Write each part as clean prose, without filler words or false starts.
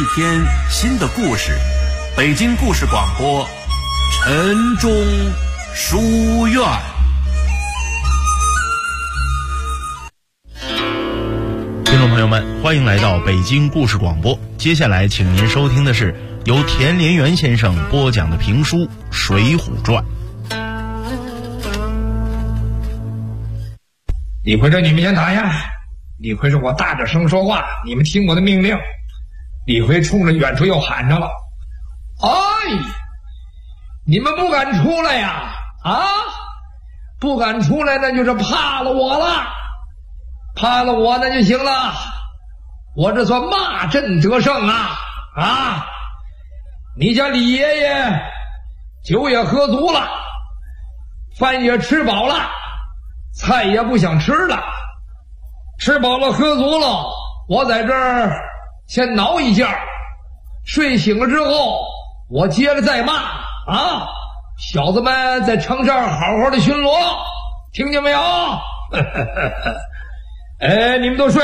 天新的故事，北京故事广播，晨钟书院。 听众朋友们，欢迎来到北京故事广播。接下来请您收听的是由田连元先生播讲的评书《水浒传》。 李逵说：“你们先打呀！”李逵说：“我大点声说话，你们听我的命令。”李逵冲着远处又喊上了：“哎，你们不敢出来呀？啊，不敢出来，那就是怕了我了。怕了我那就行了，我这算骂阵得胜啊！啊，你家李爷爷酒也喝足了，饭也吃饱了，菜也不想吃了，吃饱了喝足了，我在这儿先挠一觉，睡醒了之后我接着再骂啊！小子们在城上好好的巡逻，听见没有？哎，你们都睡。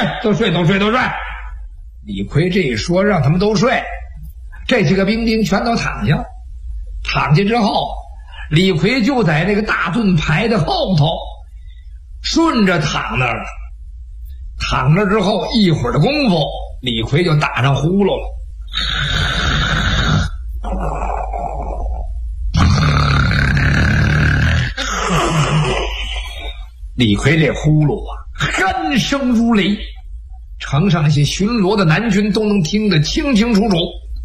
李逵这一说，让他们都睡，这几个兵全都躺下了。躺下之后，李逵就在那个大盾牌的后头顺着躺那儿了。躺着之后一会儿的功夫，李逵就打上呼噜了。李逵这呼噜啊，鼾声如雷，城上那些巡逻的南军都能听得清清楚楚。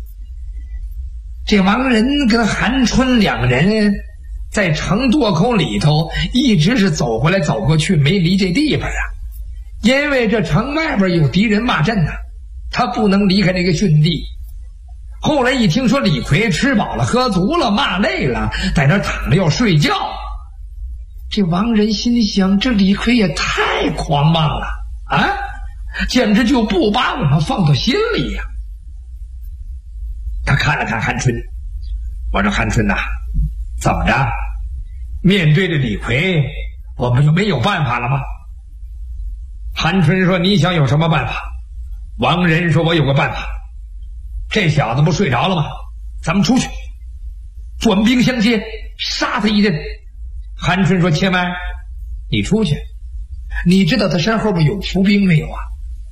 这王仁跟韩春两人在城垛口里头一直是走回来走过去，没离这地方啊。因为这城外边有敌人骂阵啊，他不能离开这个训地。后来一听说李逵吃饱了喝足了，骂累了，在那躺着要睡觉，这王仁心想，这李逵也太狂妄了啊，简直就不把我们放到心里呀。他看了看韩春，我说：“韩春呐，怎么着？面对着李逵，我们就没有办法了吗？”韩春说：“你想有什么办法？”王仁说：“我有个办法。这小子不睡着了吗？咱们出去，转兵相接，杀他一阵。”韩春说：“且慢，你出去，你知道他身后边有伏兵没有啊？”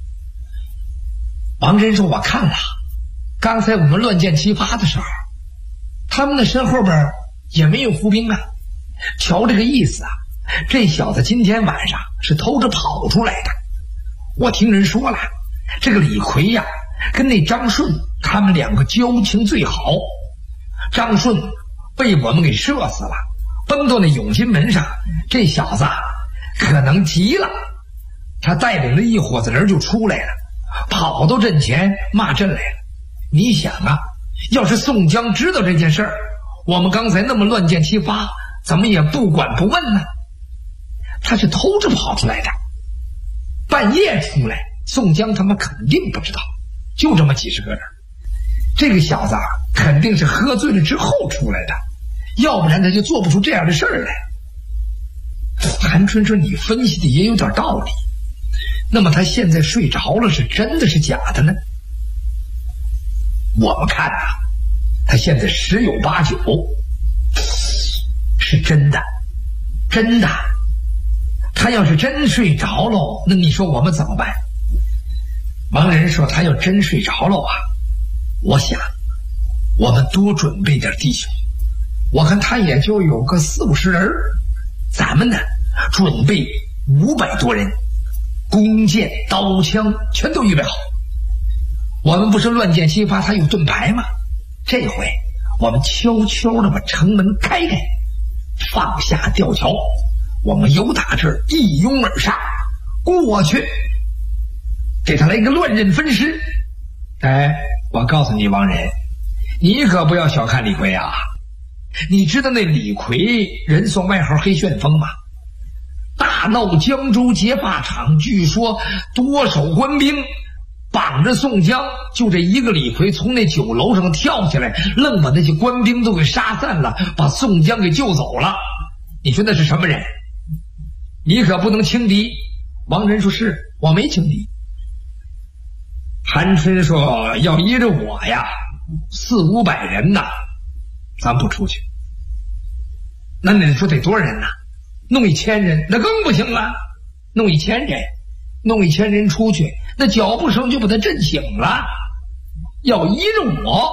王仁说：“我看了，刚才我们乱箭齐发的时候，他们的身后边也没有伏兵啊。瞧这个意思啊，这小子今天晚上是偷着跑出来的。我听人说了，这个李逵呀，跟那张顺他们两个交情最好。张顺被我们给射死了，崩到那永金门上，这小子可能急了，他带领着一伙子人就出来了，跑到阵前骂阵来了。你想啊，要是宋江知道这件事儿，我们刚才那么乱箭齐发，怎么也不管不问呢？他是偷着跑出来的，半夜出来，宋江他们肯定不知道，就这么几十个人。这个小子啊，肯定是喝醉了之后出来的，要不然他就做不出这样的事儿来。韩春说：“你分析的也有点道理，那么他现在睡着了，是真的是假的呢？”我们看啊，他现在十有八九是真的，真的。他要是真睡着了，那你说我们怎么办？王仁说：“他要真睡着了啊，我想我们多准备点弟兄，我看他也就有个40-50人，咱们呢准备500多人，弓箭刀枪全都预备好。我们不是乱箭齐发，他有盾牌吗？这回我们悄悄的把城门开开，放下吊桥，我们由打这儿一拥而上过去，给他来一个乱刃分尸。哎，我告诉你王仁，你可不要小看李逵啊！你知道那李逵人送外号黑旋风吗？大闹江州劫法场，据说多少官兵绑着宋江，就这一个李逵从那酒楼上跳下来，愣把那些官兵都给杀散了，把宋江给救走了。你说那是什么人？你可不能轻敌。王仁说：“是我没轻敌。” 韩春说要依着我呀，400-500人呐，咱不出去。那你说得多少人呐？弄1000人那更不行了，弄1000人出去，那脚步声就把他震醒了。要依着我，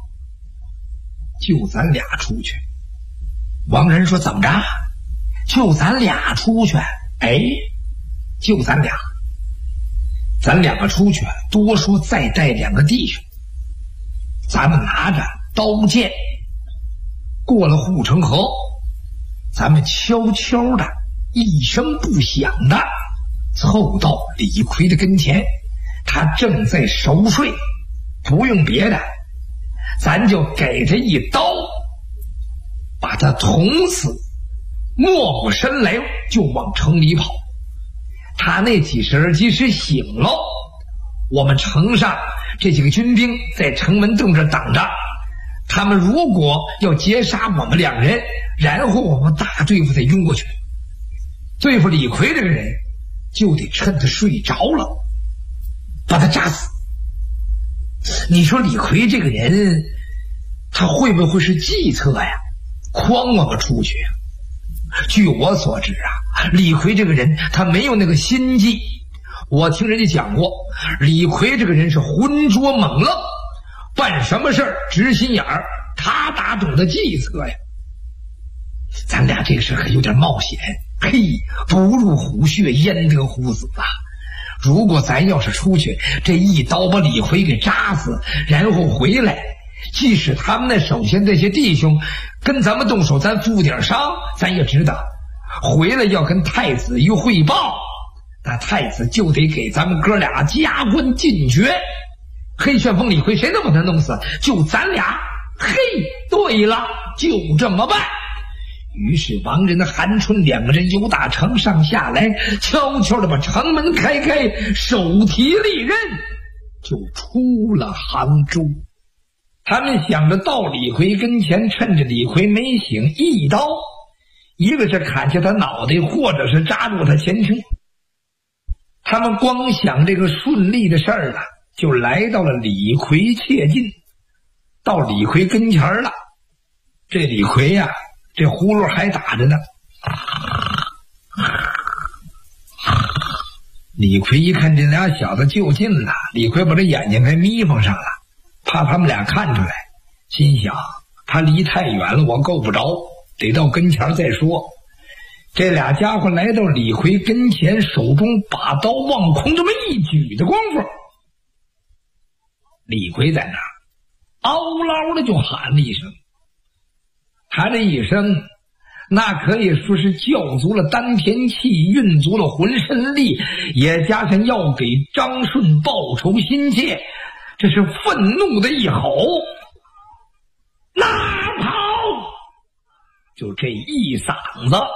就咱俩出去。王仁说怎么着？就咱俩出去？哎，就咱俩。咱2个出去，多说再带2个弟兄，咱们拿着刀剑过了护城河，咱们悄悄的一声不响的凑到李逵的跟前，他正在熟睡，不用别的，咱就给他一刀，把他捅死，没过身来就往城里跑。他那几十人即使醒了，我们城上这几个军兵在城门洞这等着，他们如果要截杀我们2人，然后我们大对付再拥过去。对付李逵这个人，就得趁他睡着了把他扎死。你说李逵这个人，他会不会是计策呀，诓我们出去啊？据我所知啊，李逵这个人他没有那个心计。我听人家讲过，李逵这个人是浑浊猛愣，办什么事儿直心眼儿，他哪懂得计策呀？咱俩这个事可有点冒险，嘿，不入虎穴焉得虎子啊！如果咱要是出去，这一刀把李逵给扎死，然后回来，即使他们那手下这些弟兄跟咱们动手，咱负点伤，咱也知道回来要跟太子一汇报，那太子就得给咱们哥俩加官进爵。黑旋风李逵谁能把他弄死？就咱俩。嘿，对了，就这么办。于是王仁、韩春2个人由打城上下来，悄悄地把城门开，手提利刃就出了杭州。他们想着到李逵跟前，趁着李逵没醒，一刀，一个是砍下他脑袋，或者是扎住他前胸。他们光想这个顺利的事儿了，就来到了李逵切近。到李逵跟前了，这李逵呀，这呼噜还打着呢。李逵一看这俩小子就近了，李逵把这眼睛还眯缝上了，怕他们俩看出来，心想他离太远了，我够不着，得到跟前再说。这俩家伙来到李逵跟前，手中把刀往空这么一举的功夫，李逵在那儿嗷嗷的就喊了一声。他这一声那可以说是叫足了丹田气，运足了浑身力，也加上要给张顺报仇心切，这是愤怒的一吼，拿跑！就这一嗓子，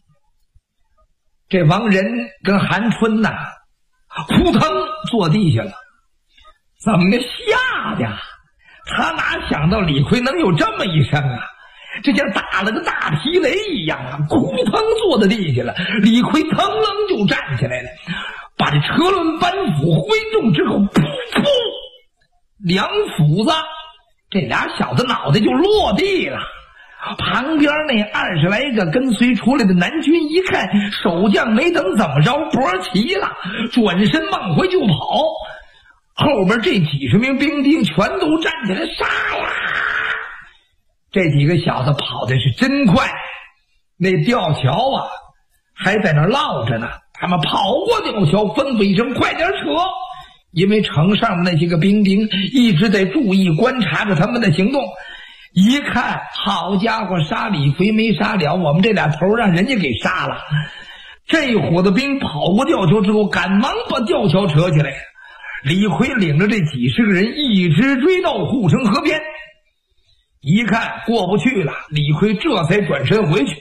这王仁跟韩春呐，扑腾坐地下了。怎么吓的？他哪想到李逵能有这么一声啊？这像打了个大皮雷一样啊，扑腾坐在地下了。李逵腾楞就站起来了，把这车轮板斧挥动之后，噗噗，2斧子，这俩小子脑袋就落地了。旁边那20来个跟随出来的南军一看，守将没等怎么着，脖齐了，转身往回就跑。后边这几十名兵丁全都站起来，杀呀！这几个小子跑的是真快，那吊桥啊还在那落着呢。他们跑过吊桥，吩咐一声快点扯，因为城上那些个兵丁一直在注意观察着他们的行动。一看，好家伙，杀李逵没杀了，我们这俩头让人家给杀了。这伙子兵跑过吊桥之后，赶忙把吊桥扯起来。李逵领着这几十个人一直追到护城河边，一看过不去了，李逵这才转身回去。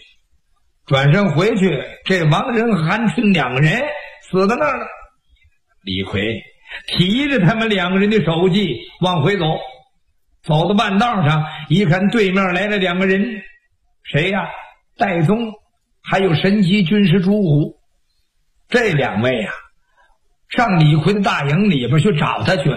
这王仁、韩春2个人死在那儿了。李逵提着他们2个人的手骑往回走，走到半道上，一看对面来了2个人，谁呀？戴宗还有神机军师朱武。这2位啊，上李逵的大营里边去找他去了。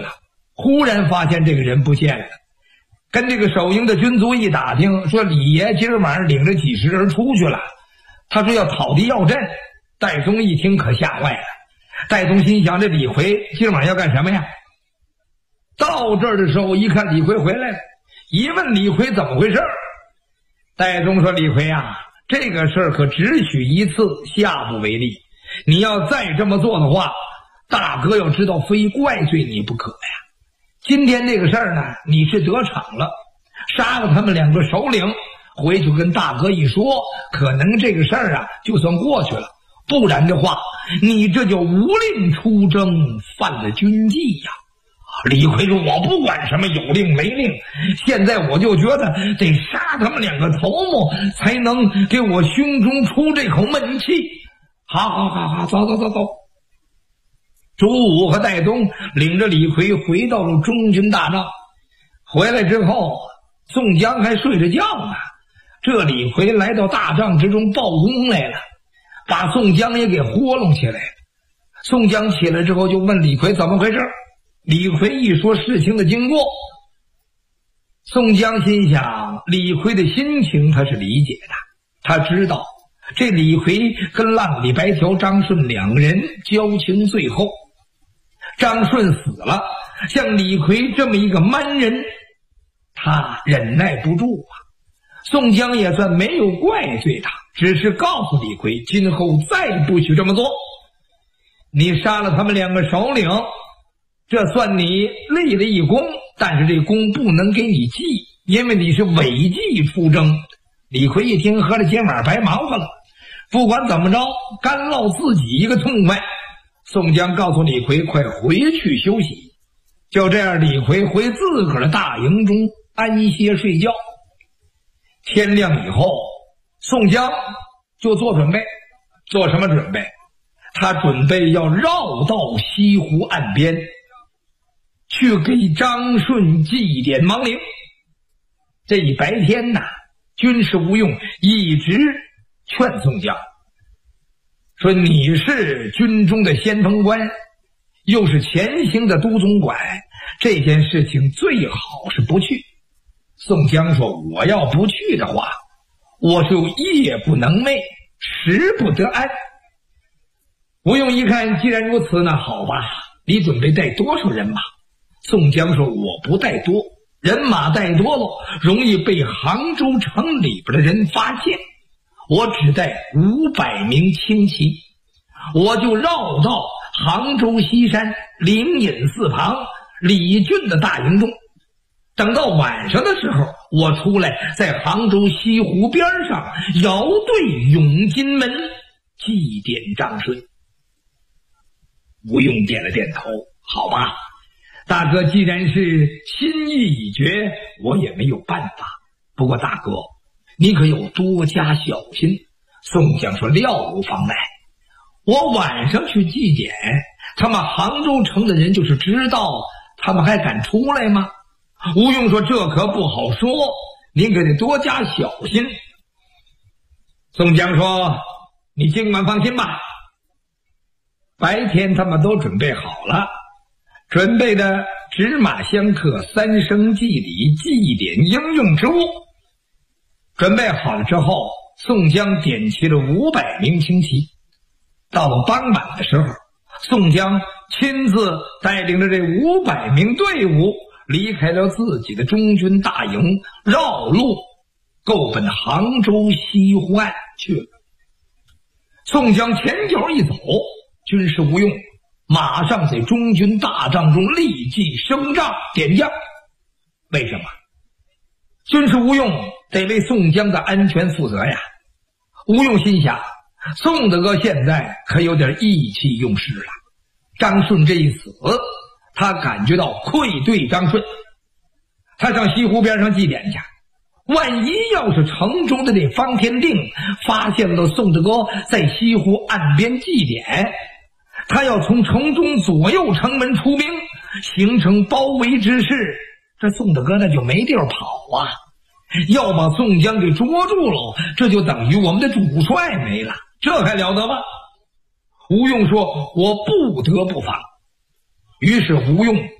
忽然发现这个人不见了，跟这个守营的军卒一打听，说李爷今儿晚上领着几十人出去了，他说要讨敌要阵。戴宗一听可吓坏了，戴宗心想这李逵今儿晚上要干什么呀？到这儿的时候一看李逵回来了，一问李逵怎么回事，戴宗说李逵啊，这个事儿可只许一次，下不为例，你要再这么做的话，大哥要知道非怪罪你不可呀。今天这个事儿呢，你是得逞了，杀了他们2个首领，回去跟大哥一说，可能这个事儿啊就算过去了，不然的话你这就无令出征，犯了军纪呀。李逵说我不管什么有令没令，现在我就觉得得杀他们2个头目，才能给我胸中出这口闷气。好，走。朱武和戴宗领着李逵回到了中军大帐，回来之后宋江还睡着觉呢，这李逵来到大帐之中报功来了，把宋江也给豁弄起来了。宋江起来之后就问李逵怎么回事，李逵一说事情的经过，宋江心想李逵的心情他是理解的，他知道这李逵跟浪里白条张顺2个人交情最厚，张顺死了，像李逵这么一个蛮人，他忍耐不住啊。宋江也算没有怪罪他，只是告诉李逵今后再不许这么做，你杀了他们2个首领，这算你立了一功，但是这功不能给你记，因为你是违纪出征。李逵一听合着肩膀白毛发了，不管怎么着干落自己一个痛快。宋江告诉李逵快回去休息，就这样李逵回自个儿的大营中安歇睡觉。天亮以后，宋江就做准备，做什么准备？他准备要绕到西湖岸边去给张顺祭奠亡灵。这一白天军师吴用一直劝宋江说，你是军中的先锋官，又是前行的都总管，这件事情最好是不去。宋江说，我要不去的话，我就夜不能寐，食不得安。吴用一看既然如此，那好吧，你准备带多少人马？宋江说，我不带多，人马带多了容易被杭州城里边的人发现，我只带500名轻骑，我就绕到杭州西山灵隐寺旁李俊的大营中，等到晚上的时候，我出来在杭州西湖边上遥对永金门祭奠张顺。吴用点了点头，好吧，大哥既然是心意已决，我也没有办法，不过大哥你可有多加小心。宋江说，料无妨碍，我晚上去祭奠，他们杭州城的人就是知道，他们还敢出来吗？吴用说，这可不好说，您可得多加小心。宋江说，你尽管放心吧，白天他们都准备好了，准备的纸马香客、3生祭礼、祭典应用之物。准备好了之后，宋江点齐了500名轻骑。到了傍晚的时候，宋江亲自带领着这500名队伍离开了自己的中军大营，绕路够奔杭州西湖岸去了。宋江前脚一走，军师吴用马上在中军大帐中立即升帐点将。为什么？军师吴用得为宋江的安全负责呀。吴用心想，宋大哥现在可有点意气用事了，张顺这一死，他感觉到愧对张顺，他上西湖边上祭奠去，万一要是城中的那方天定发现了宋大哥在西湖岸边祭奠，他要从城中左右城门出兵，形成包围之势，这宋大哥那就没地儿跑啊，要把宋江给捉住了，这就等于我们的主帅没了，这还了得吗？吴用说，我不得不防。于是吴用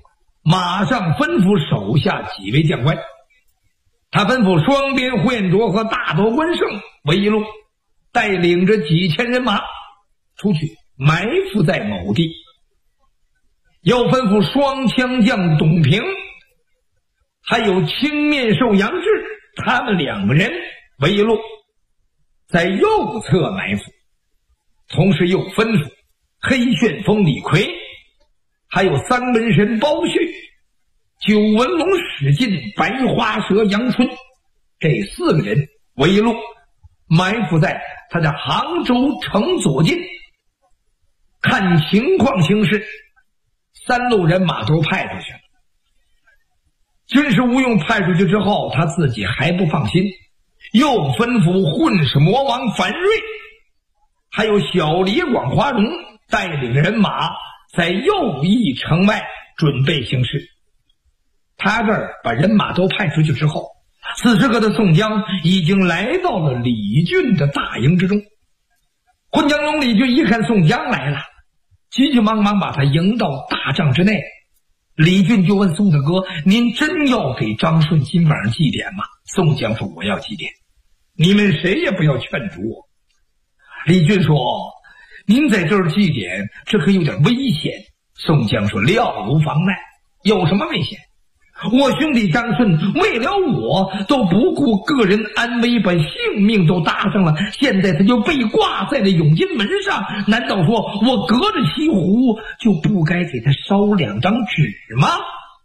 马上吩咐手下几位将官，他吩咐双边呼延灼和大都关胜为一路，带领着几千人马出去埋伏在某地，又吩咐双枪将董平还有青面兽杨志他们2个人为一路，在右侧埋伏，同时又吩咐黑旋风李逵还有三门神包旭、九纹龙史进、白花蛇杨春这4个人为一路，埋伏在他的杭州城左近，看情况行事。3路人马都派出去了。军师吴用派出去之后，他自己还不放心，又吩咐混世魔王樊瑞还有小李广花荣带领人马在右翼城外准备行事。他这儿把人马都派出去之后，此时的宋江已经来到了李俊的大营之中。混江龙李俊一看宋江来了，急急忙忙把他迎到大帐之内。李俊就问宋大哥，您真要给张顺今晚上祭典吗？宋江说，我要祭典，你们谁也不要劝阻我。李俊说，您在这儿祭典，这可有点危险。宋江说，料无妨碍，有什么危险？我兄弟张顺为了我都不顾个人安危，把性命都搭上了，现在他就被挂在了永金门上，难道说我隔着西湖就不该给他烧2张纸吗？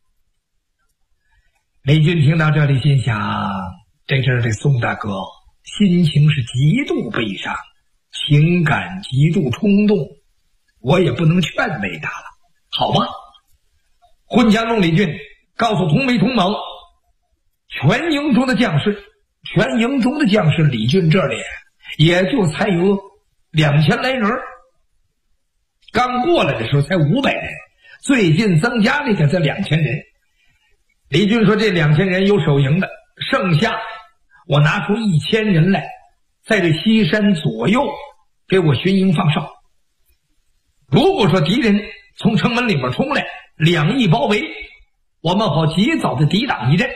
李俊听到这里心想，这阵这宋大哥心情是极度悲伤，情感极度冲动，我也不能劝慰他了，好吧。混江龙李俊告诉同为同盟全营中的将士，李俊这里也就才有2000来人，刚过来的时候才500人，最近增加了一点才2000人。李俊说，这2000人有守营的，剩下我拿出1000人来，在这西山左右给我巡营放哨。如果说敌人从城门里边冲来，2翼包围，我们好及早的抵挡一阵。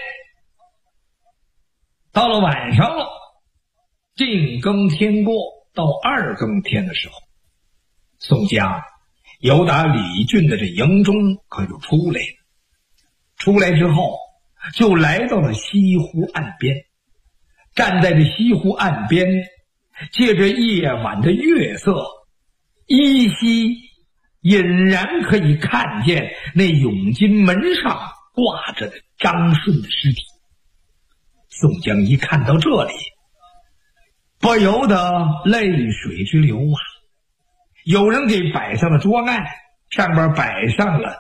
到了晚上了，定更天过，到2更天的时候，宋江由打李俊的这营中可就出来了。出来之后就来到了西湖岸边，站在这西湖岸边，借着夜晚的月色，依稀隐然可以看见那永金门上挂着的张顺的尸体。宋江一看到这里，不由得泪水直流啊！有人给摆上了桌案，上边摆上了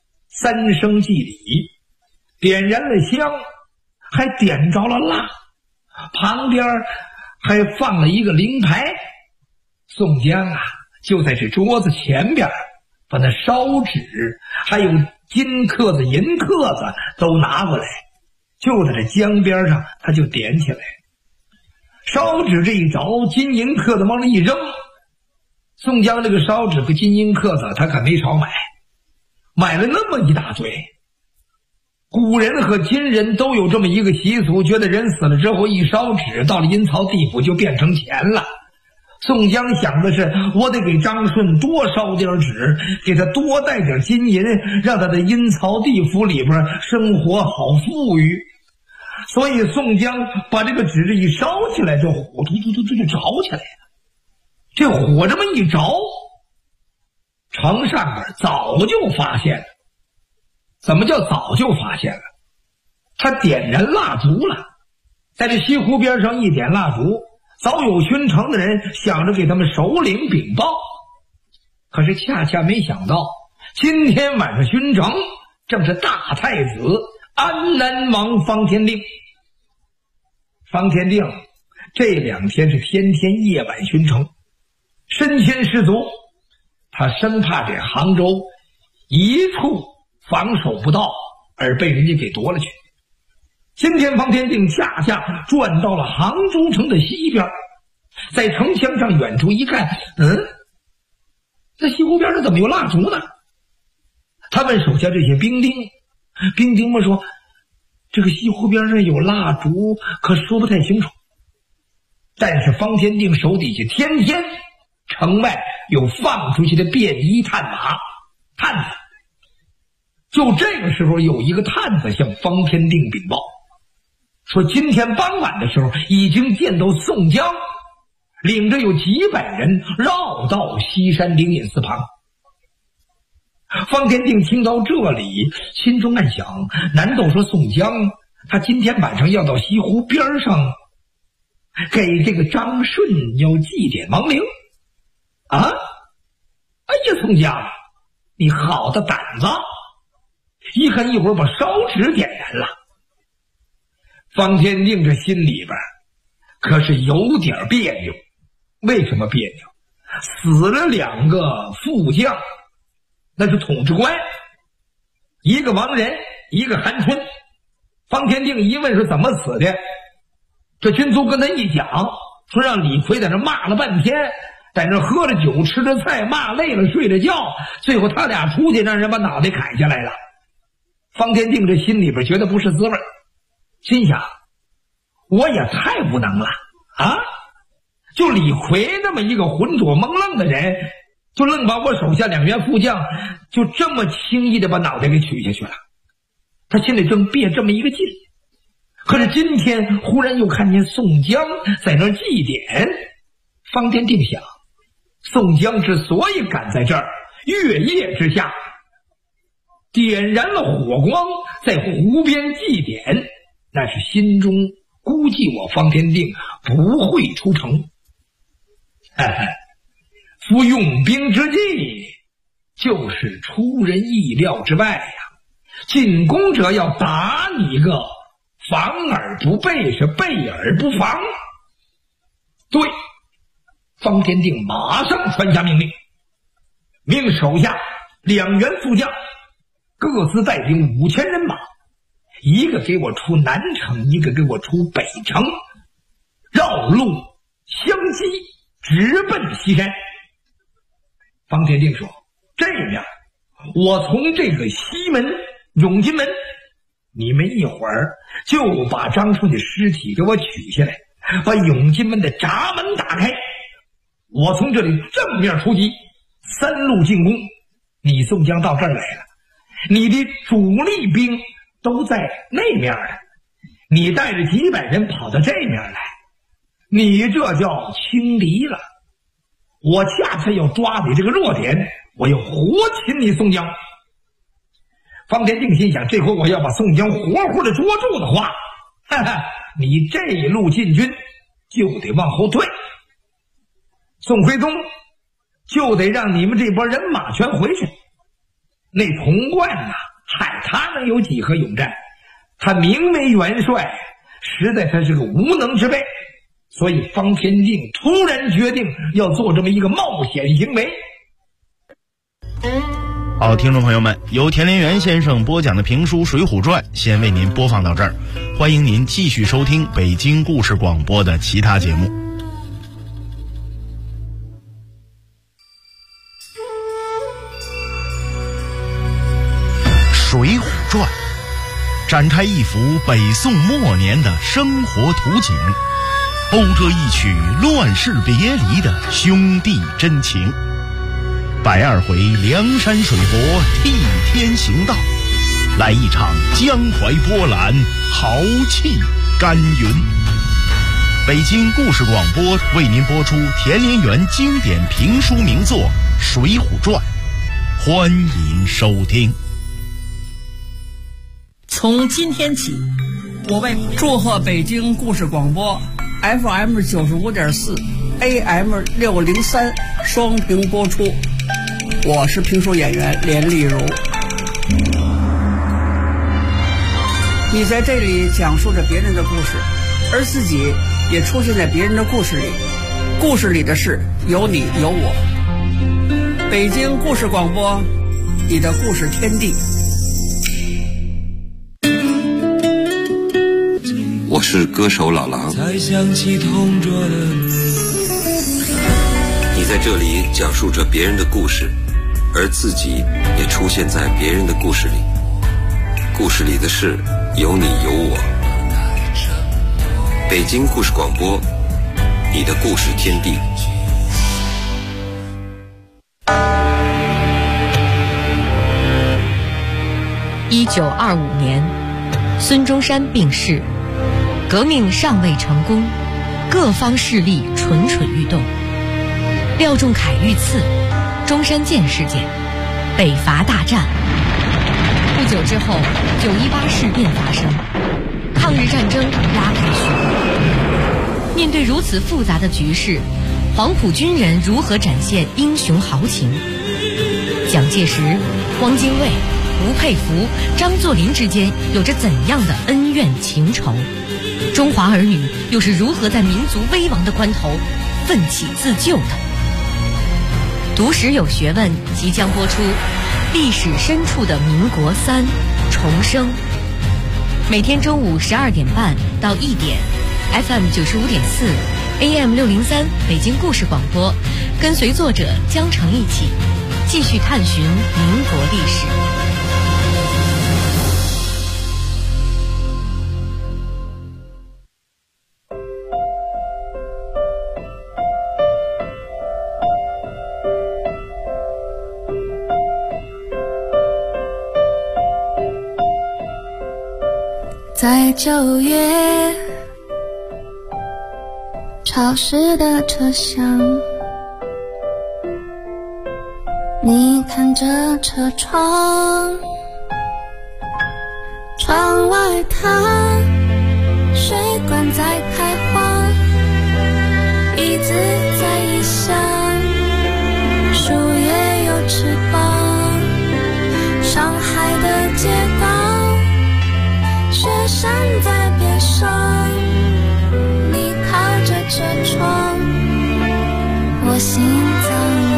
3声祭礼，点燃了香，还点着了蜡，旁边还放了一个灵牌。宋江啊，就在这桌子前边把那烧纸还有金刻子银刻子都拿过来，就在这江边上他就点起来。烧纸这一着，金银刻子往那一扔，宋江这个烧纸和金银刻子他可没少买，买了那么一大堆。古人和今人都有这么一个习俗，觉得人死了之后一烧纸，到了阴曹地府就变成钱了。宋江想的是，我得给张顺多烧点纸，给他多带点金银，让他在阴曹地府里边生活好富裕。所以宋江把这个纸这一烧起来，这火突突突就着起来了。这火这么一着，城上边早就发现了。怎么叫早就发现了？他点燃蜡烛了，在这西湖边上一点蜡烛，早有巡城的人想着给他们首领禀报，可是恰恰没想到，今天晚上巡城正是大太子安南王方天定。方天定这2天是天天夜晚巡城，身先士卒，他生怕这杭州一处防守不到而被人家给夺了去。今天方天定恰恰转到了杭州城的西边，在城墙上远处一看，这西湖边上怎么有蜡烛呢？他问手下这些兵丁， 兵丁们说这个西湖边上有蜡烛，可说不太清楚。但是方天定手底下天天城外有放出去的便衣探马探子，就这个时候有一个探子向方天定禀报说，今天傍晚的时候已经见到宋江领着有几百人绕到西山灵隐寺旁。方天定听到这里，心中暗想，难道说宋江他今天晚上要到西湖边上给这个张顺要祭奠亡灵啊？哎呀，宋江你好的胆子，一看一会儿把烧纸点燃了。方天定这心里边可是有点别扭。为什么别扭？死了2个副将，那是统治官，一个王仁，一个韩春。方天定一问是怎么死的，这军卒跟他一讲，说让李逵在那骂了半天，在那喝了酒吃了菜，骂累了睡了觉，最后他俩出去让人把脑袋砍下来了。方天定这心里边觉得不是滋味，心想我也太无能了啊！就李逵那么一个浑浊蒙愣的人，就愣把我手下2员副将就这么轻易的把脑袋给取下去了。他心里正憋这么一个劲，可是今天忽然又看见宋江在那祭奠。方天定想，宋江之所以敢在这儿月夜之下点燃了火光，在湖边祭奠，那是心中估计我方天定不会出城。夫用兵之计就是出人意料之外呀，进攻者要打你一个防而不备，是备而不防。对，方天定马上传下命令，命手下2员副将各自带领5000人马，一个给我出南城，一个给我出北城，绕路相击，直奔西山。方天定说，这样我从这个西门永金门，你们一会儿就把张顺的尸体给我取下来，把永金门的闸门打开，我从这里正面出击，3路进攻。你宋江到这儿来了，你的主力兵都在那面了，你带着几百人跑到这面来，你这叫轻敌了。我恰恰要抓你这个弱点，我要活擒你宋江。方天定心想，这回我要把宋江活活的捉住的话，你这一路进军就得往后退，宋徽宗就得让你们这波人马全回去。那童贯呐，他能有几何勇战？他名为元帅，实在他是个无能之辈。所以方天定突然决定要做这么一个冒险行为。 好，听众朋友们，由田连元先生播讲的评书《水浒传》先为您播放到这儿，欢迎您继续收听北京故事广播的其他节目。《水浒传》展开一幅北宋末年的生活图景，勾勒一曲乱世别离的兄弟真情。120回梁山水泊替天行道，来一场江淮波澜，豪气干云。北京故事广播为您播出田连元经典评书名作《水浒传》，欢迎收听。 从今天起，我为祝贺北京故事广播 FM 95.4 AM 603双屏播出。我是评书演员连丽如。你在这里讲述着别人的故事，而自己也出现在别人的故事里，故事里的事有你有我。北京故事广播，你的故事天地。 我是歌手老狼， 才想起同桌的你在这里讲述着别人的故事，而自己也出现在别人的故事里。 故事里的事有你有我。北京故事广播，你的故事天地。 1925年，孙中山病逝，革命尚未成功，各方势力蠢蠢欲动。廖仲恺遇刺，中山舰事件，北伐大战。不久之后，918事变发生，抗日战争拉开序幕。面对如此复杂的局势，黄埔军人如何展现英雄豪情？蒋介石、汪精卫、吴佩孚、张作霖之间有着怎样的恩怨情仇？中华儿女又是如何在民族危亡的关头奋起自救的？读史有学问即将播出，历史深处的民国3重生。每天中午12点半到1点 ，FM 95.4 AM 603北京故事广播，跟随作者江城一起继续探寻民国历史。 在9月潮湿的车厢，你看着车窗，窗外它水管在开花，椅子在异乡，树叶有翅膀，上海的街道，雪山在边上，你靠着车窗，我心脏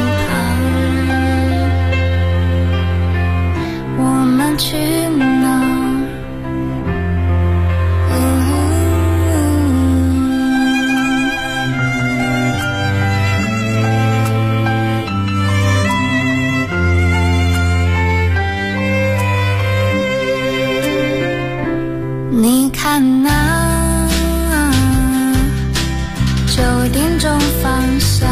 旁，我们去哪？你看那9点钟方向，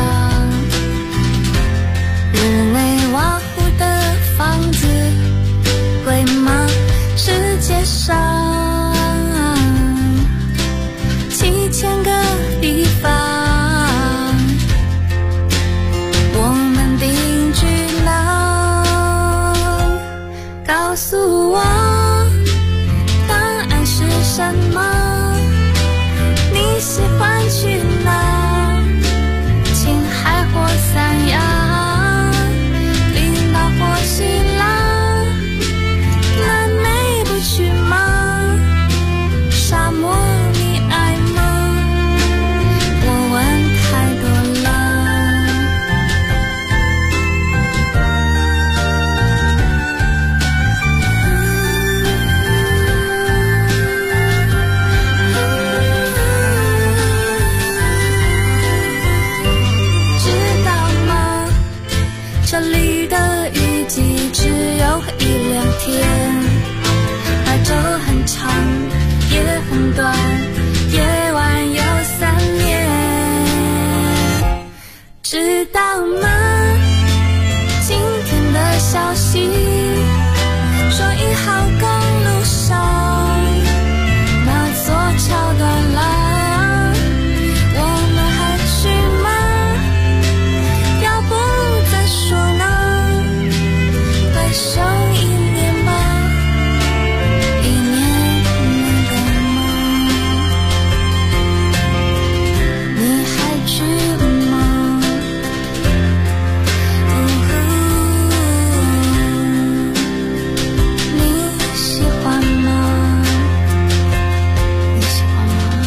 日内瓦湖的房子贵吗？世界上7000个地方，我们定居哪？告诉我什么？你喜欢去哪？青海或三亚，冰岛或希腊，南美不去吗？沙漠你爱吗？我问太多了。这里的雨季只有1-2天，白昼很长，夜很短，夜晚有3年，知道吗？今天的消息说1号公路上那座桥断了，剩1年吧，1年能够吗？你还去吗？你喜欢吗？你喜欢吗？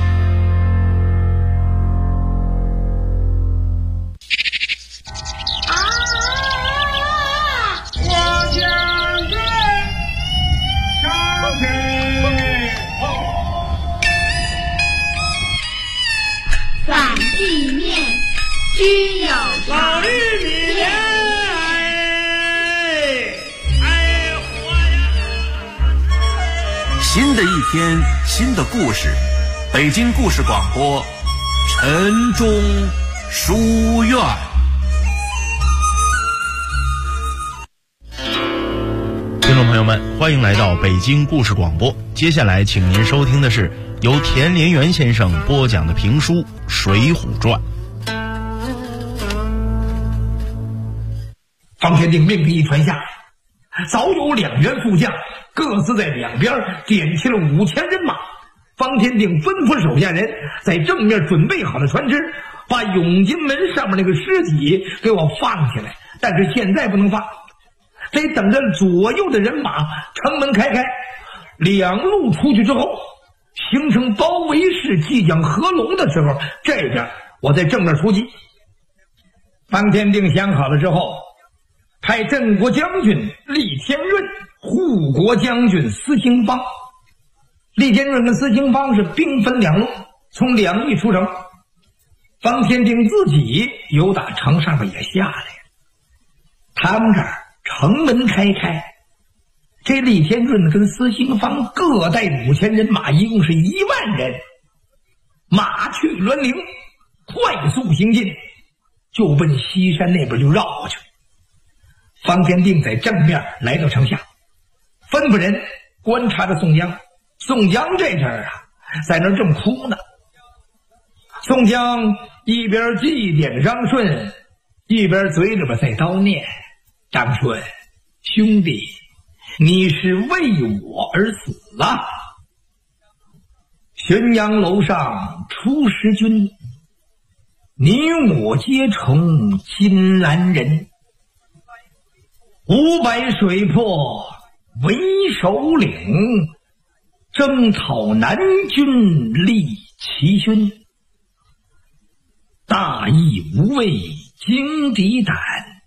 反地面均有老玉米哎，我呀！ 新的一天，新的故事，北京故事广播，陈忠书院。 听众朋友们，欢迎来到北京故事广播。接下来，请您收听的是由田连元先生播讲的评书《水浒传》。 方天定命令一传下，早有2员副将各自在两边点齐了5000人马。方天定吩咐手下人在正面准备好了船只，把永金门上面那个尸体给我放起来，但是现在不能放，得等着左右的人马城门开，两路出去之后，形成包围式即将合拢的时候，这边我在正面出击。方天定想好了之后，派镇国将军厉天润、护国将军司兴芳。厉天润跟司兴芳是兵分两路，从两翼出城。方天定自己由打城上边也下来了。他们这儿城门开，这厉天润跟司兴芳各带5000人马，一共是1万人，马去栾陵，快速行进，就奔西山那边就绕过去。方天定在正面来到城下，吩咐人观察着宋江。宋江这阵儿在那儿正哭呢。宋江一边祭奠着张顺，一边嘴里边在叨念：张顺兄弟，你是为我而死了。浔阳楼上出师君，你我皆从金兰人。500水泊为首领，征讨南军立奇勋。大义无畏惊敌胆，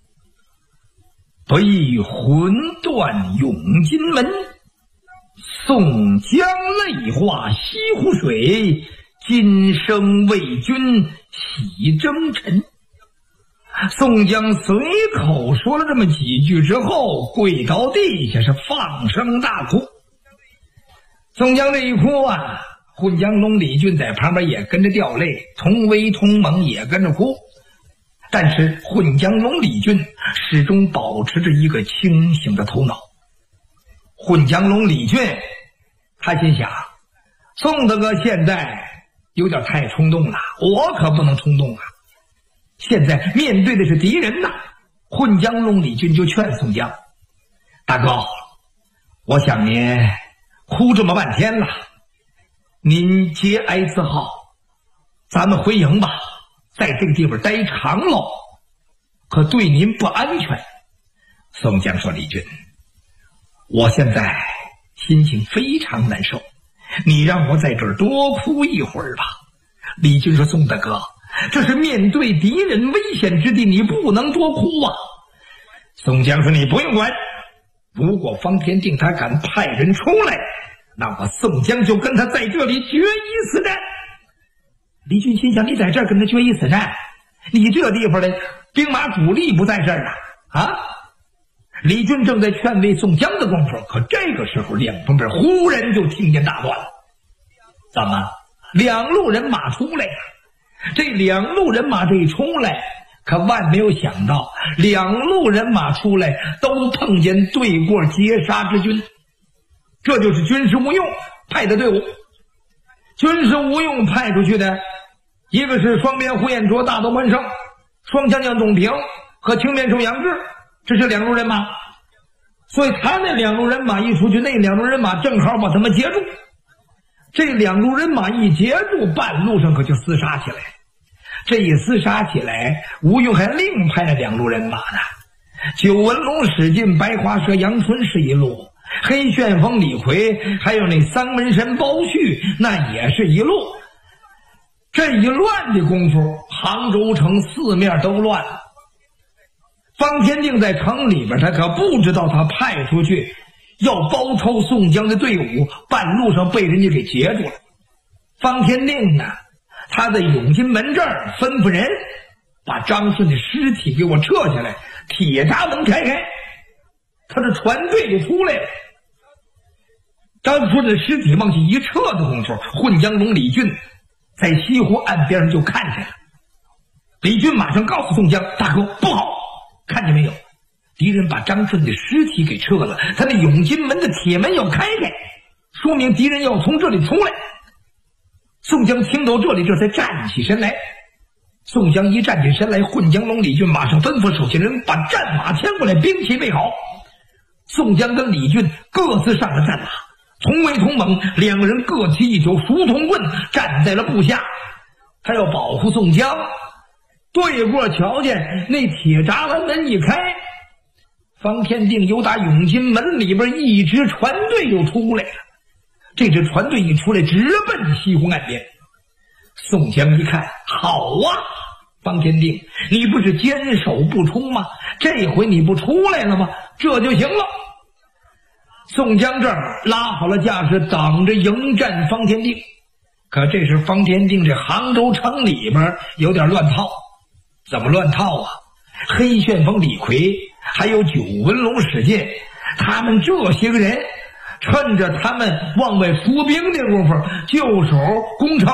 不亦魂断永金门。宋江泪化西湖水，今生为君喜征尘。宋江随口说了这么几句之后，跪到地下是放声大哭。宋江这一哭啊，混江龙李俊在旁边也跟着掉泪，同威同盟也跟着哭。但是混江龙李俊始终保持着一个清醒的头脑。混江龙李俊他心想，宋大哥现在有点太冲动了，我可不能冲动啊。现在面对的是敌人呐。混江龙李俊就劝宋江：大哥，我想您哭这么半天了，您节哀自好，咱们回营吧，在这个地方待长了可对您不安全。宋江说：李俊，我现在心情非常难受，你让我在这儿多哭一会儿吧。李俊说：宋大哥，这是面对敌人危险之地，你不能多哭啊。宋江说：你不用管，如果方天定他敢派人出来，那我宋江就跟他在这里决一死战。李俊心想，你在这儿跟他决一死战，你这地方的兵马主力不在这儿啊！李俊正在劝慰宋江的功夫，可这个时候两旁边忽然就听见大乱了。怎么2路人马出来了？这2路人马这一出来，可万没有想到2路人马出来都碰见对过截杀之军。这就是军师吴用派的队伍。军师吴用派出去的，一个是双边呼延灼、大刀关胜，双枪将董平和青面兽杨志，这是2路人马。所以他那2路人马一出去，那2路人马正好把他们截住。这2路人马一截住，半路上可就厮杀起来。这一厮杀起来，吴用还另派了2路人马呢。九纹龙史进、白花蛇杨春是一路，黑旋风李逵还有那三门神包旭那也是一路。这一乱的功夫，杭州城四面都乱了。方天定在城里边，他可不知道他派出去要包抄宋江的队伍，半路上被人家给截住了。方天定呢，他在永金门这儿吩咐人把张顺的尸体给我撤下来，铁闸门开，他的船队就出来了。 当初这尸体往下一撤的功夫，混江龙李俊在西湖岸边上就看见了。李俊马上告诉宋江：“大哥，不好，看见没有？敌人把张顺的尸体给撤了，他那永金门的铁门要开开，说明敌人要从这里出来。”宋江听到这里，这才站起身来。宋江一站起身来，混江龙李俊马上吩咐手下人把战马牵过来，兵器备好。宋江跟李俊各自上了战马，同威同猛，两个人各提一条熟铜棍，站在了步下。他要保护宋江。对过瞧见那铁栅栏门一开，方天定由打永金门里边一支船队又出来了。这支船队一出来，直奔西湖岸边。宋江一看，好啊，方天定，你不是坚守不出吗？这回你不出来了吗？这就行了。宋江这儿拉好了架势，等着迎战方天定。可这时方天定这杭州城里边有点乱套。怎么乱套啊？黑旋风李逵还有九纹龙史进，他们这些个人趁着他们往外伏兵的功夫，就手攻城。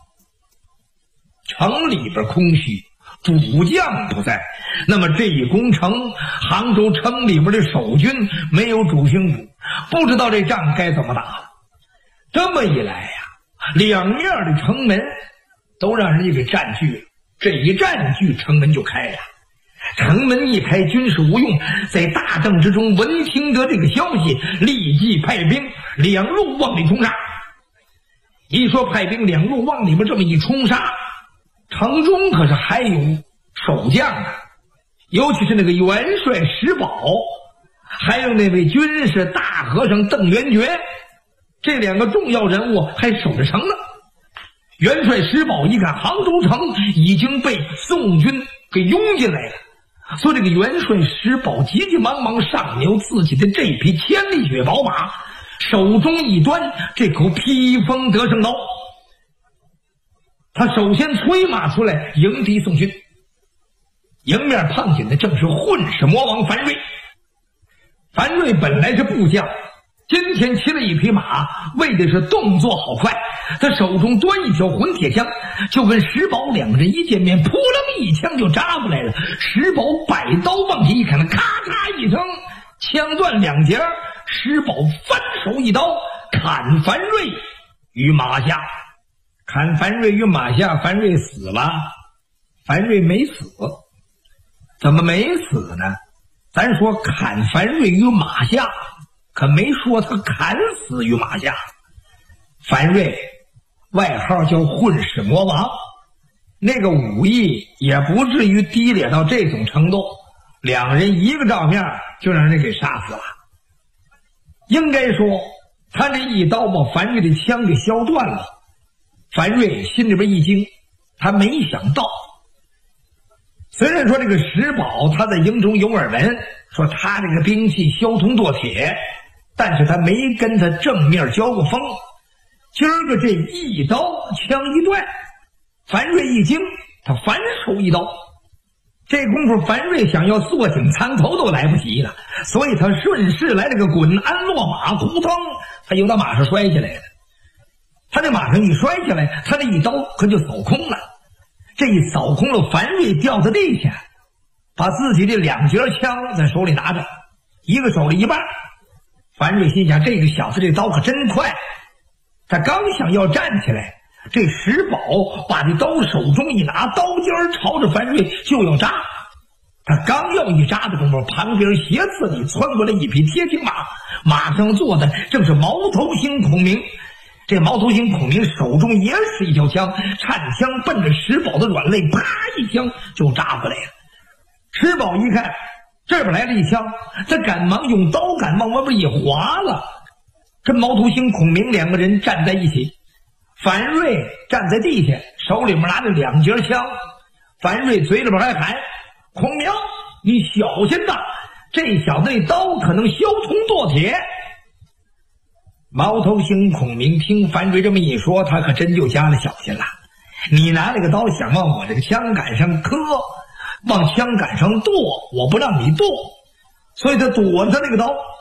城里边空虚，主将不在，那么这一攻城，杭州城里边的守军没有主心骨，不知道这仗该怎么打了。这么一来呀，两面的城门都让人家给占据了。这一占据，城门就开了。城门一开，军事无用，在大帐之中闻听得这个消息，立即派兵两路往里冲杀。一说派兵两路往里边这么一冲杀，城中可是还有守将啊，尤其是那个元帅石宝，还有那位军事大和尚邓元觉，这两个重要人物还守着城呢。元帅石宝一看杭州城已经被宋军给拥进来了，所以这个元帅石宝急急忙忙上牛自己的这匹千里雪宝马，手中一端这口披风得胜刀，他首先催马出来迎敌宋军。迎面碰见的正是混世魔王樊瑞。樊瑞本来是部将，今天骑了一匹马，为的是动作好快。他手中端一条混铁枪，就跟石宝两个人一见面，扑棱一枪就扎过来了。石宝摆刀往下一砍，咔嚓一声，枪断两截，石宝翻手一刀砍樊瑞于马下。砍樊瑞于马下，樊瑞死了。樊瑞没死，怎么没死呢？咱说砍樊瑞于马下，可没说他砍死于马下。樊瑞外号叫混世魔王，那个武艺也不至于低劣到这种程度，两人一个照面就让人给杀死了。应该说他这一刀把樊瑞的枪给削断了。樊瑞心里边一惊，他没想到，虽然说这个石宝他在营中有耳闻，说他这个兵器削铜剁铁，但是他没跟他正面交过锋。今儿个这一刀枪一断，樊瑞一惊，他反手一刀。这功夫樊瑞想要坐井藏头都来不及了，所以他顺势来了个滚鞍落马，扑腾，他由他马上摔下来了。他这马上一摔下来，他这一刀可就扫空了。这一扫空了，樊瑞掉在地下，把自己这两截枪在手里拿着，一个手里一半。樊瑞心想，这个小子这刀可真快。他刚想要站起来，这石宝把这刀手中一拿，刀尖朝着樊瑞就要扎。他刚要一扎的功夫，旁边斜刺里窜过来一匹铁青马，马上坐的正是毛头星孔明。这毛头星孔明手中也是一条枪，颤枪奔着石宝的软肋，啪一枪就扎过来了。石宝一看这边来了一枪，他赶忙用刀杆往外边一划了，跟毛头星孔明两个人站在一起。樊瑞站在地下，手里面拿着两截枪。樊瑞嘴里边还喊：“孔明，你小心呐，这小子那刀可能削铜剁铁。”毛头星孔明听樊瑞这么一说，他可真就加了小心了。你拿这个刀想往我这个枪杆上磕，往枪杆上剁，我不让你剁，所以他躲着他那个刀。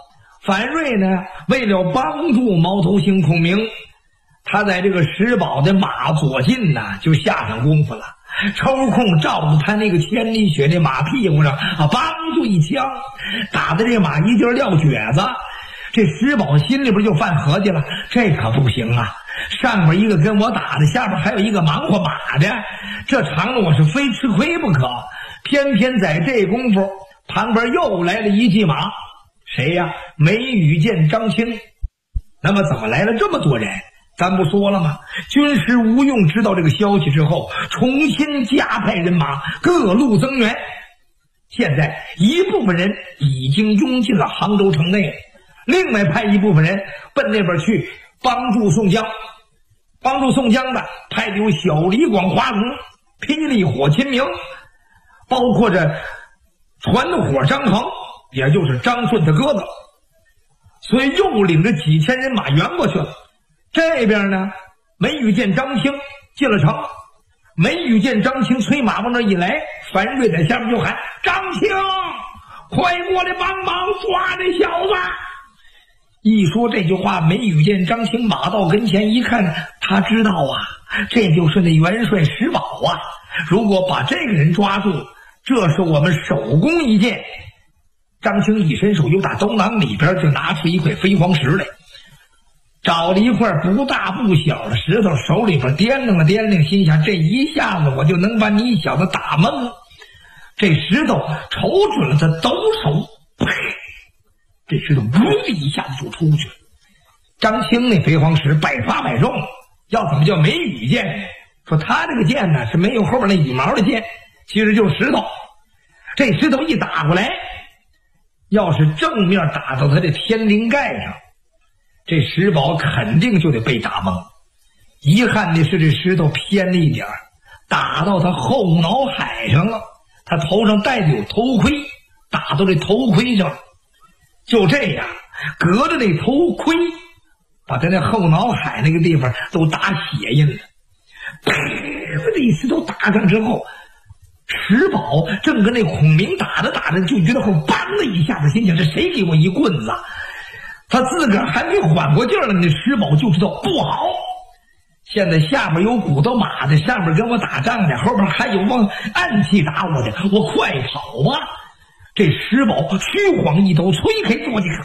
樊瑞呢，为了帮助毛头星孔明，他在这个石宝的马左近呢，就下上功夫了，抽空照着他那个千里血的马屁股上啊，梆就一枪，打的这马一劲撂蹶子。这石宝心里边就犯合计了，这可不行啊！上边一个跟我打的，下边还有一个忙活马的，这长了我是非吃亏不可。偏偏在这功夫，旁边又来了一骑马，谁呀？梅雨见张青。那么怎么来了这么多人？咱不说了吗？军师吴用知道这个消息之后，重新加派人马，各路增援。现在一部分人已经拥进了杭州城内，另外派一部分人奔那边去帮助宋江。帮助宋江的派的有小李广花荣、霹雳火秦明，包括着传火张衡，也就是张顺的哥哥，所以又领着几千人马援过去了。这边呢，梅雨见张青进了城，梅雨见张青催马往那一来，樊瑞在下面就喊：张青，快过来帮忙抓这小子！一说这句话，梅雨见张青马到跟前一看，他知道啊，这就是那元帅石宝啊！如果把这个人抓住，这是我们首功一件。张青一伸手，又打兜囊里边就拿出一块飞黄石来，找了一块不大不小的石头，手里边掂量了掂量，心想这一下子我就能把你小子打懵。这石头瞅准了他抖手，呸！这石头噗一下子就出去了。张青那飞黄石百发百中，要怎么叫梅雨箭？说他这个箭呢是没有后边那羽毛的箭，其实就是石头。这石头一打过来，要是正面打到他的天灵盖上，这石宝肯定就得被打懵。遗憾的是这石头偏了一点，打到他后脑海上了。他头上戴的有头盔，打到这头盔上，就这样隔着那头盔把他那后脑海那个地方都打血印了。这石头打上之后，石宝正跟那孔明打着就觉得后梆的一下子，心想这谁给我一棍子？他自个儿还没缓过劲儿来，那石宝就知道不好。现在下边有骨头马的，上边跟我打仗的，后边还有往暗器打我的，我快跑吧！这石宝虚晃一头，推开坐骑，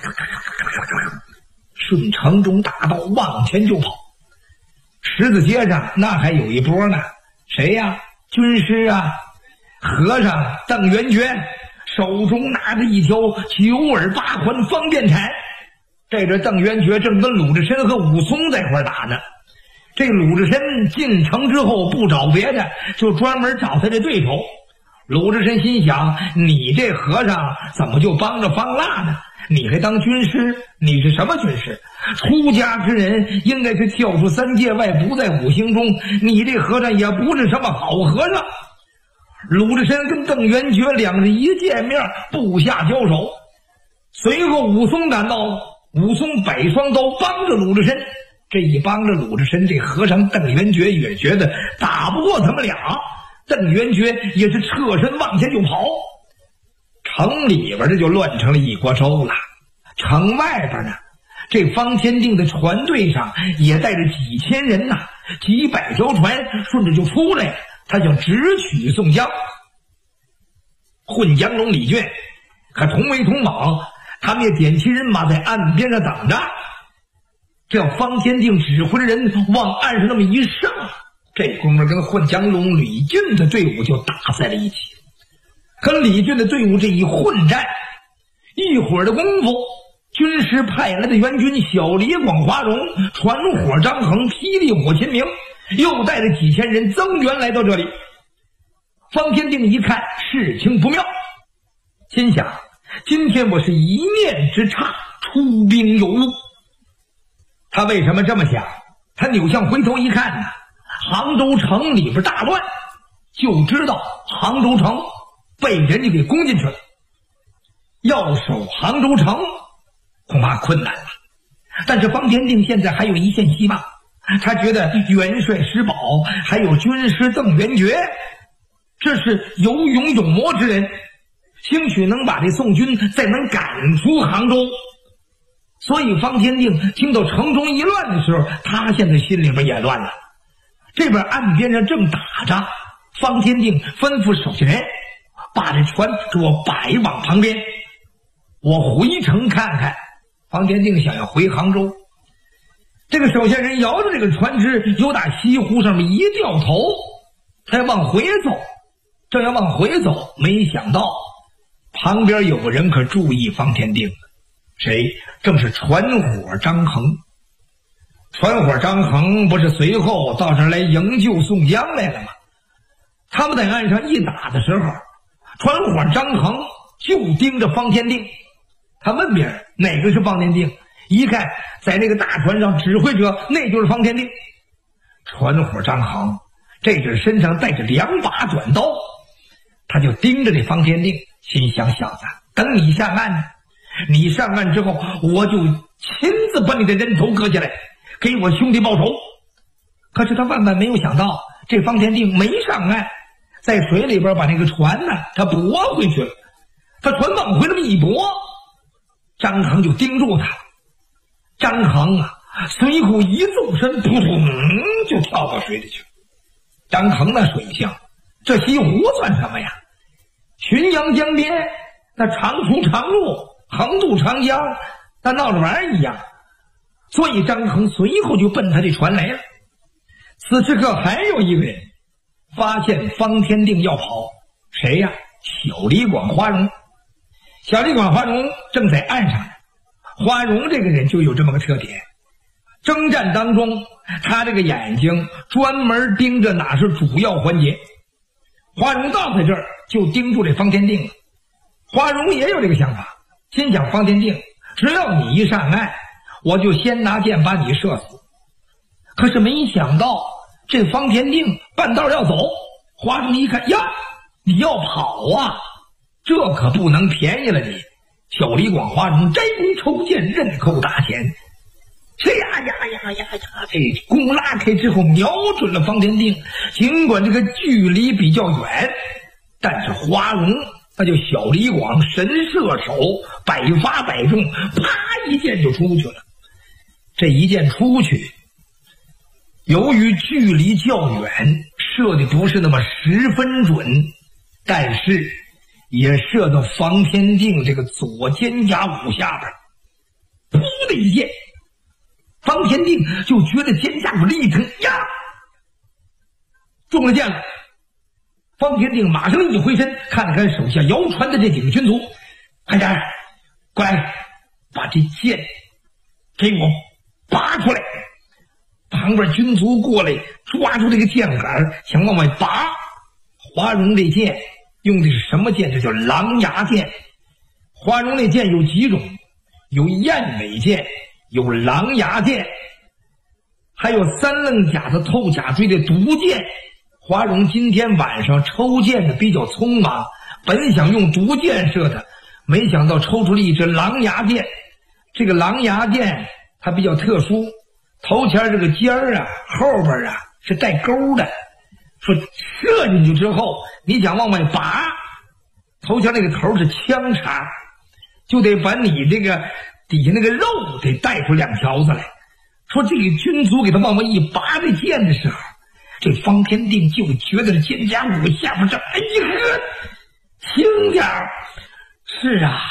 顺城中大道往前就跑。十字街上那还有一波呢，谁呀？军师啊！和尚邓元觉手中拿着一条9耳8环方便铲，这邓元觉正跟鲁智深和武松在一块打呢。这鲁智深进城之后不找别的，就专门找他这对手。鲁智深心想，你这和尚怎么就帮着方腊呢？你还当军师？你是什么军师？出家之人应该是跳出3界外，不在5行中，你这和尚也不是什么好和尚。鲁智深跟邓元觉两人一见面，部下交手。随后武松赶到，武松摆双刀帮着鲁智深。这一帮着鲁智深，这和尚邓元觉也觉得打不过他们俩，邓元觉也是侧身往前就跑。城里边这就乱成了一锅粥了。城外边呢，这方天定的船队上也带着几千人呐，几百条船顺着就出来了，他想直取宋江。混江龙李俊可同为同猛，他们也点齐人马在岸边上等着。这方天定指挥的人往岸上那么一上，这功夫跟混江龙李俊的队伍就打在了一起。跟李俊的队伍这一混战，一会儿的功夫，军师派来的援军小李广花荣、传火张衡、霹雳火秦明又带着几千人增援来到这里。方天定一看事情不妙，心想今天我是一念之差，出兵有误。他为什么这么想？他扭向回头一看呢，杭州城里边大乱，就知道杭州城被人家给攻进去了。要守杭州城恐怕困难了。但是方天定现在还有一线希望，他觉得元帅石宝还有军师邓元觉，这是有勇有谋之人，兴许能把这宋军再能赶出杭州。 所以方天定听到城中一乱的时候，他现在心里边也乱了。这边岸边上正打着，方天定吩咐手下人把这船给我摆往旁边，我回城看看。方天定想要回杭州，这个手下人摇着这个船只由打西湖上面一掉头，他要往回走，正要往回走，没想到旁边有个人可注意方天定，谁？正是船伙张衡。船伙张衡不是随后到这儿来营救宋江来了吗？他们在岸上一打的时候，船伙张衡就盯着方天定，他问别人哪个是方天定，一看在那个大船上指挥者那就是方天定。船伙张衡这阵身上带着2把短刀，他就盯着这方天定，心想小子，等你上岸，你上岸之后我就亲自把你的人头割下来给我兄弟报仇。可是他万万没有想到，这方天定没上岸，在水里边把那个船呢他拨回去了。他船往回那么一拨，张衡就盯住他。张衡啊随后一纵身，扑通就跳到水里去了。张衡那水性，这西湖算什么呀？浔阳江边那长出长入，横渡长江，那闹着玩一样。所以张衡随后就奔他这船来了。此时刻还有一个人发现方天定要跑，谁呀？小李广花荣。小李广花荣正在岸上呢。花荣这个人就有这么个特点，征战当中他这个眼睛专门盯着哪是主要环节。花荣到在这儿就盯住这方天定了。花荣也有这个想法，心想方天定只要你一上岸，我就先拿箭把你射死。可是没想到这方天定半道要走，花荣一看呀，你要跑啊，这可不能便宜了你。小李广花荣摘弓抽箭，刃扣大弦，这这弓拉开之后瞄准了方天定。尽管这个距离比较远，但是花荣那就小李广神射手，百发百中，啪一箭就出去了。这一箭出去，由于距离较远，射的不是那么10分准，但是也射到方天定这个左肩胛骨下边，噗的一箭，方天定就觉得肩胛骨里一疼呀，中了箭了。方天定马上一回身，看了看手下摇船的这几个军卒，快点过来，把这箭给我拔出来。旁边军卒过来抓住这个箭杆想往外拔。花荣这箭用的是什么箭？这叫狼牙箭。花荣那箭有几种，有燕尾箭，有狼牙箭，还有3棱甲的透甲锥的毒箭。花荣今天晚上抽箭的比较匆忙，本想用毒箭射的，没想到抽出了一支狼牙箭。这个狼牙箭它比较特殊，头前这个尖儿啊，后边啊是带钩的，说射进去之后你想往外拔，头前那个头是枪叉，就得把你这个底下那个肉得带出2条子来。说这个军卒给他往外一拔这箭的时候，这方天定就觉得这肩胛骨下边这哎呀轻点儿。是啊，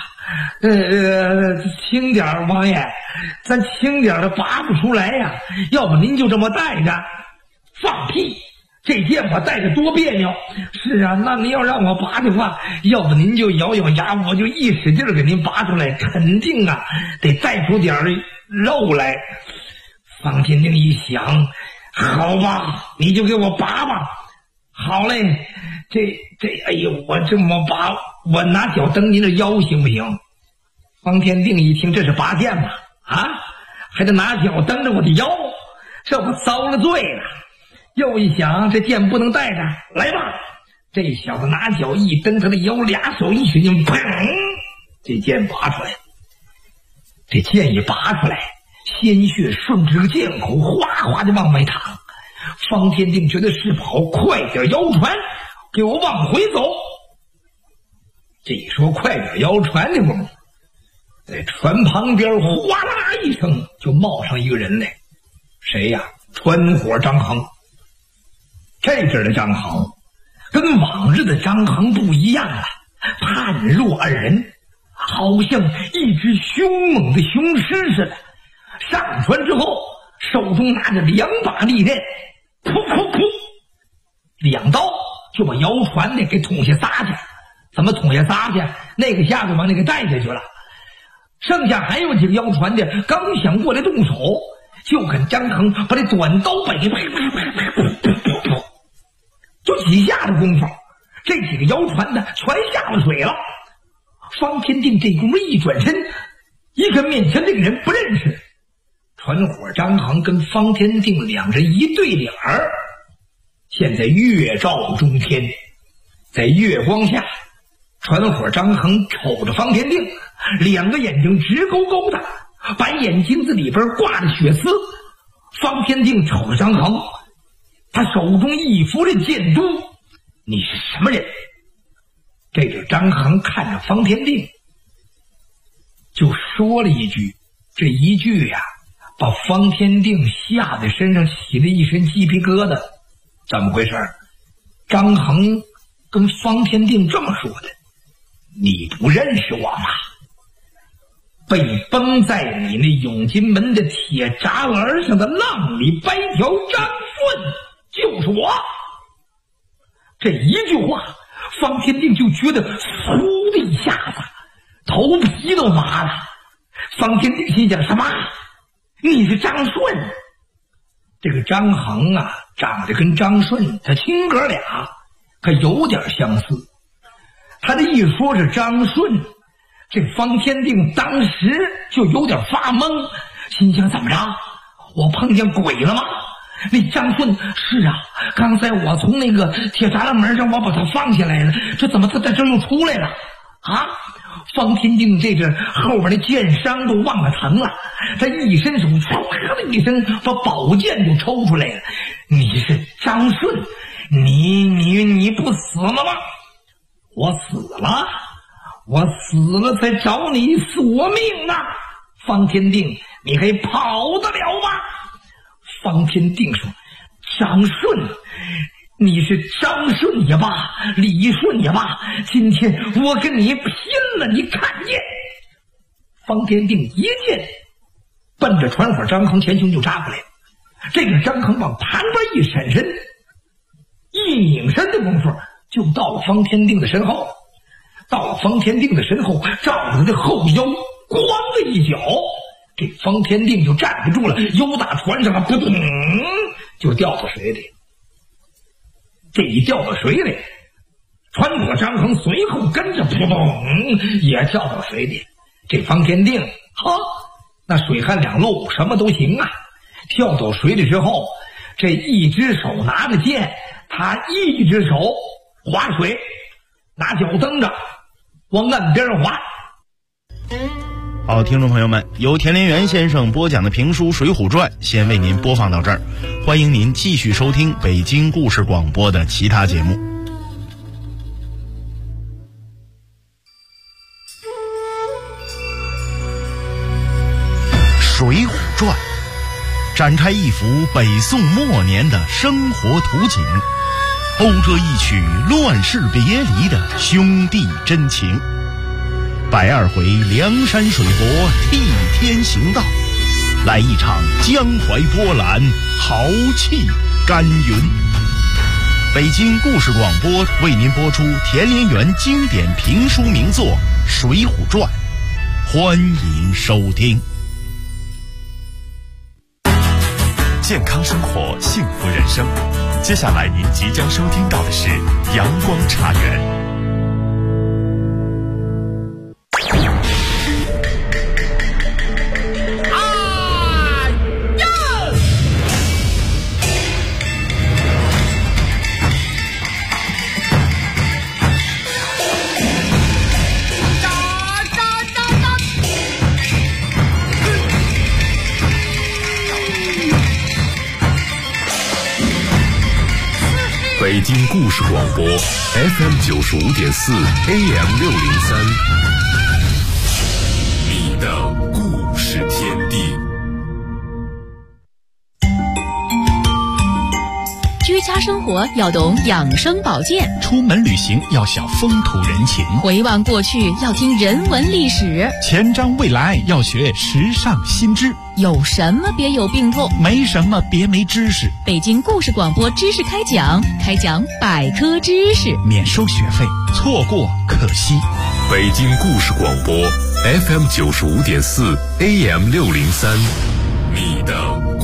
轻点儿，王爷，咱轻点儿的拔不出来呀，要不您就这么带着。放屁，这箭我带着多别扭。是啊，那您要让我拔的话，要不您就咬咬牙，我就一使劲给您拔出来，肯定啊得带出点肉来。方天定一想，好吧，你就给我拔吧。好嘞，哎呦，我这么拔，我拿脚蹬您的腰行不行？方天定一听这是拔剑嘛，啊，还得拿脚蹬着我的腰，这我遭了罪了。又一想，这剑不能带着，来吧，这小子拿脚一蹬他的腰，2手一使劲，砰，这剑拔出来。这剑一拔出来，鲜血顺着这个剑口哗哗的往外淌。方天定觉得是跑，快点摇船，给我往回走。这一说快点摇船的功夫， 在船旁边哗啦一声就冒上一个人来，谁呀？船伙张衡。这阵的张衡跟往日的张衡不一样了，判若二人，好像一只凶猛的雄狮似的。上船之后，手中拿着2把利刃，噗噗噗，2刀就把摇船的给捅下撒去。怎么捅下撒去？那个下去往那个带下去了。剩下还有几个摇船的，刚想过来动手，就跟张衡把这短刀摆啪啪啪啪啪啪，就几下的功夫，这几个摇船的全下了水了。方天定这功夫一转身，一看面前这个人不认识，船伙张衡跟方天定2人一对脸儿。现在月照中天，在月光下，船伙张衡瞅着方天定，2个眼睛直勾勾的，白眼睛子里边挂着血丝。方天定瞅着张衡，他手中一扶着剑都，你是什么人？这个张衡看着方天定，就说了一句，这一句呀，把方天定吓得身上起了一身鸡皮疙瘩。怎么回事？张衡跟方天定这么说的：你不认识我吗？被绷在你那永金门的铁栅栏上的浪里白条张顺就是我。这一句话，方天定就觉得嗖的一下子头皮都麻了。方天定心想：什么？你是张顺？这个张衡啊，长得跟张顺他亲哥俩可有点相似。他这一说是张顺，这方天定当时就有点发懵，心想：怎么着？我碰见鬼了吗？那张顺是啊，刚才我从那个铁栅栏门上我把他放下来了，这怎么他在这又出来了啊？方天定这阵后边的剑伤都忘了疼了，他一伸手唰的一声把宝剑就抽出来了。你是张顺，你不死了吗？我死了，我死了才找你索命呢。方天定，你还跑得了吗？方天定说：张顺，你是张顺也罢，李顺也罢，今天我跟你拼了，你看见？方天定一剑奔着船伙张衡前胸就扎过来了。这个张衡往旁边一闪身，一拧身的功夫就到了方天定的身后。到了方天定的身后，照着他的后腰咣的一脚，这方天定就站不住了，腰打船上了，扑通就掉到水里。这一掉到水里，船伙张衡随后跟着扑通也掉到水里。这方天定那水旱两路什么都行啊。跳到水里之后，这一只手拿着剑，他一只手划水，拿脚蹬着往岸边划。 好，听众朋友们，由田连元先生播讲的评书《水浒传》先为您播放到这儿，欢迎您继续收听北京故事广播的其他节目。《水浒传》展开一幅北宋末年的生活图景，讴歌一曲乱世别离的兄弟真情。120回梁山水泊替天行道，来一场江淮波澜，豪气干云。北京故事广播为您播出田连元经典评书名作《水浒传》，欢迎收听。 健康生活，幸福人生。接下来您即将收听到的是阳光茶园。北京故事广播 FM 95.4 AM 603，你的故事天地。 居家生活要懂养生保健， 出门旅行要晓风土人情， 回望过去要听人文历史， 前瞻未来要学时尚新知。 有什么别有病痛， 没什么别没知识。 北京故事广播知识开讲，开讲百科知识， 免收学费，错过可惜。 北京故事广播 FM 95.4 AM 603，你的